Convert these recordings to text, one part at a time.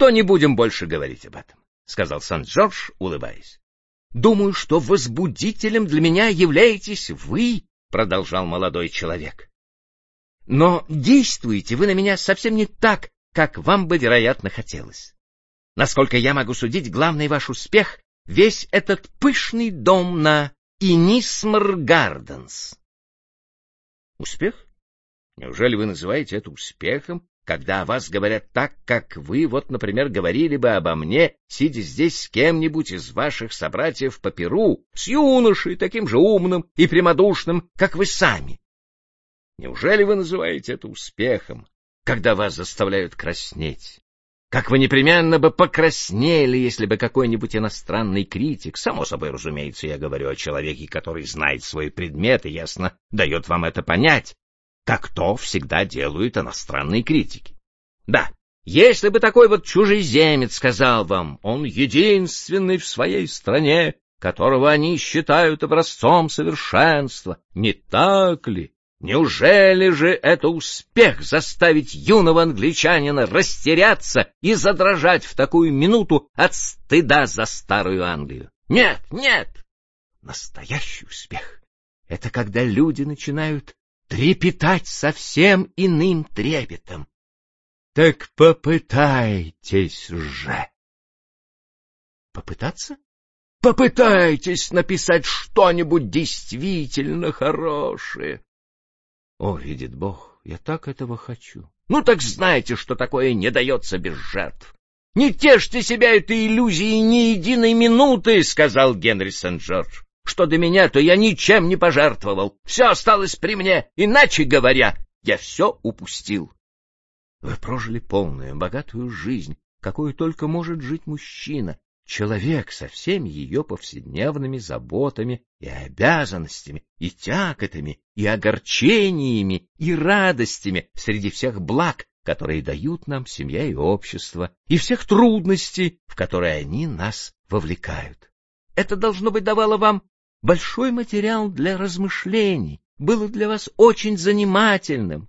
что не будем больше говорить об этом, — сказал Сент-Джордж, улыбаясь. — Думаю, что возбудителем для меня являетесь вы, — продолжал молодой человек. — Но действуете вы на меня совсем не так, как вам бы, вероятно, хотелось. Насколько я могу судить, главный ваш успех — весь этот пышный дом на Инисмор-Гарденс. — Успех? Неужели вы называете это успехом, когда о вас говорят так, как вы, вот, например, говорили бы обо мне, сидя здесь с кем-нибудь из ваших собратьев по перу, с юношей, таким же умным и прямодушным, как вы сами? Неужели вы называете это успехом, когда вас заставляют краснеть? Как вы непременно бы покраснели, если бы какой-нибудь иностранный критик, само собой, разумеется, я говорю о человеке, который знает свой предмет и ясно дает вам это понять, как то всегда делают иностранные критики. Да, если бы такой вот чужеземец сказал вам, он единственный в своей стране, которого они считают образцом совершенства, не так ли? Неужели же это успех заставить юного англичанина растеряться и задрожать в такую минуту от стыда за старую Англию? Нет, нет! Настоящий успех — это когда люди начинают трепетать совсем иным трепетом. Так попытайтесь же. Попытаться? Попытайтесь написать что-нибудь действительно хорошее. О, видит Бог, я так этого хочу. Ну так знаете, что такое не дается без жертв. Не тешьте себя этой иллюзией ни единой минуты, сказал Генри Сент-Джордж. Что до меня, то я ничем не пожертвовал. Все осталось при мне. Иначе говоря, я все упустил. Вы прожили полную, богатую жизнь, какую только может жить мужчина. Человек со всеми ее повседневными заботами и обязанностями, и тяготами, и огорчениями, и радостями среди всех благ, которые дают нам семья и общество, и всех трудностей, в которые они нас вовлекают. Это, должно быть, давало вам большой материал для размышлений, было для вас очень занимательным.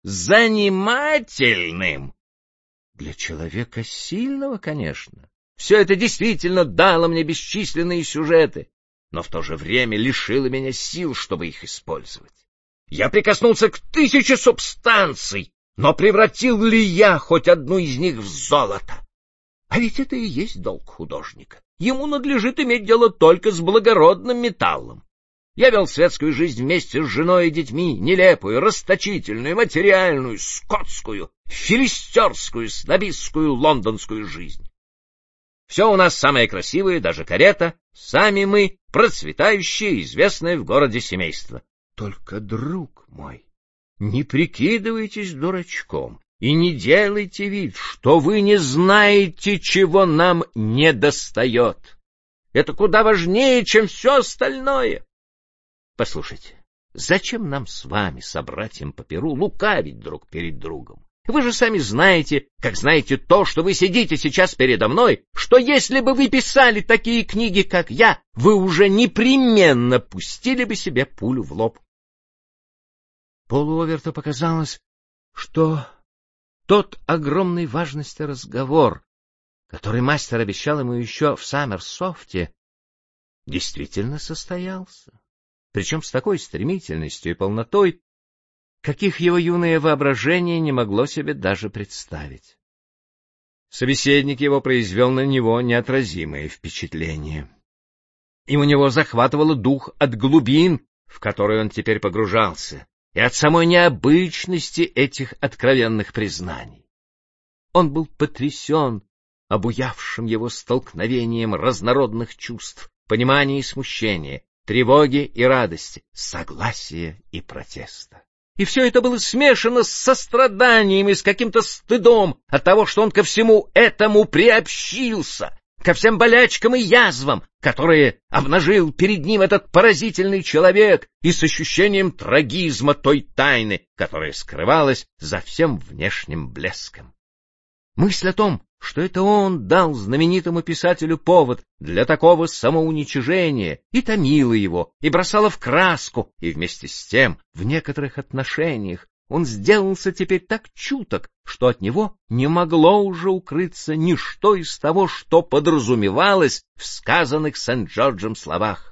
Занимательным? Для человека сильного, конечно. Все это действительно дало мне бесчисленные сюжеты, но в то же время лишило меня сил, чтобы их использовать. Я прикоснулся к 1000 субстанций, но превратил ли я хоть одну из них в золото? А ведь это и есть долг художника. Ему надлежит иметь дело только с благородным металлом. Я вел светскую жизнь вместе с женой и детьми, нелепую, расточительную, материальную, скотскую, филистерскую, снобистскую, лондонскую жизнь. Все у нас самое красивое, даже карета, сами мы процветающее, известное в городе семейство. Только, друг мой, не прикидывайтесь дурачком и не делайте вид, что вы не знаете, чего нам недостает. Это куда важнее, чем все остальное. Послушайте, зачем нам с вами, собратьям по перу, лукавить друг перед другом? Вы же сами знаете, как знаете то, что вы сидите сейчас передо мной, что если бы вы писали такие книги, как я, вы уже непременно пустили бы себе пулю в лоб. Полу Оверту показалось, что тот огромной важности разговор, который мастер обещал ему еще в Саммерсофте, действительно состоялся, причем с такой стремительностью и полнотой, каких его юное воображение не могло себе даже представить. Собеседник его произвел на него неотразимое впечатление. И у него захватывало дух от глубин, в которые он теперь погружался, и от самой необычности этих откровенных признаний. Он был потрясен обуявшим его столкновением разнородных чувств, понимания и смущения, тревоги и радости, согласия и протеста. И все это было смешано с состраданием и с каким-то стыдом от того, что он ко всему этому приобщился, ко всем болячкам и язвам, которые обнажил перед ним этот поразительный человек, и с ощущением трагизма той тайны, которая скрывалась за всем внешним блеском. Мысль о том, что это он дал знаменитому писателю повод для такого самоуничижения, и томила его, и бросала в краску, и вместе с тем, в некоторых отношениях, Он сделался теперь так чуток, что от него не могло уже укрыться ничто из того, что подразумевалось в сказанных Сент-Джорджем словах.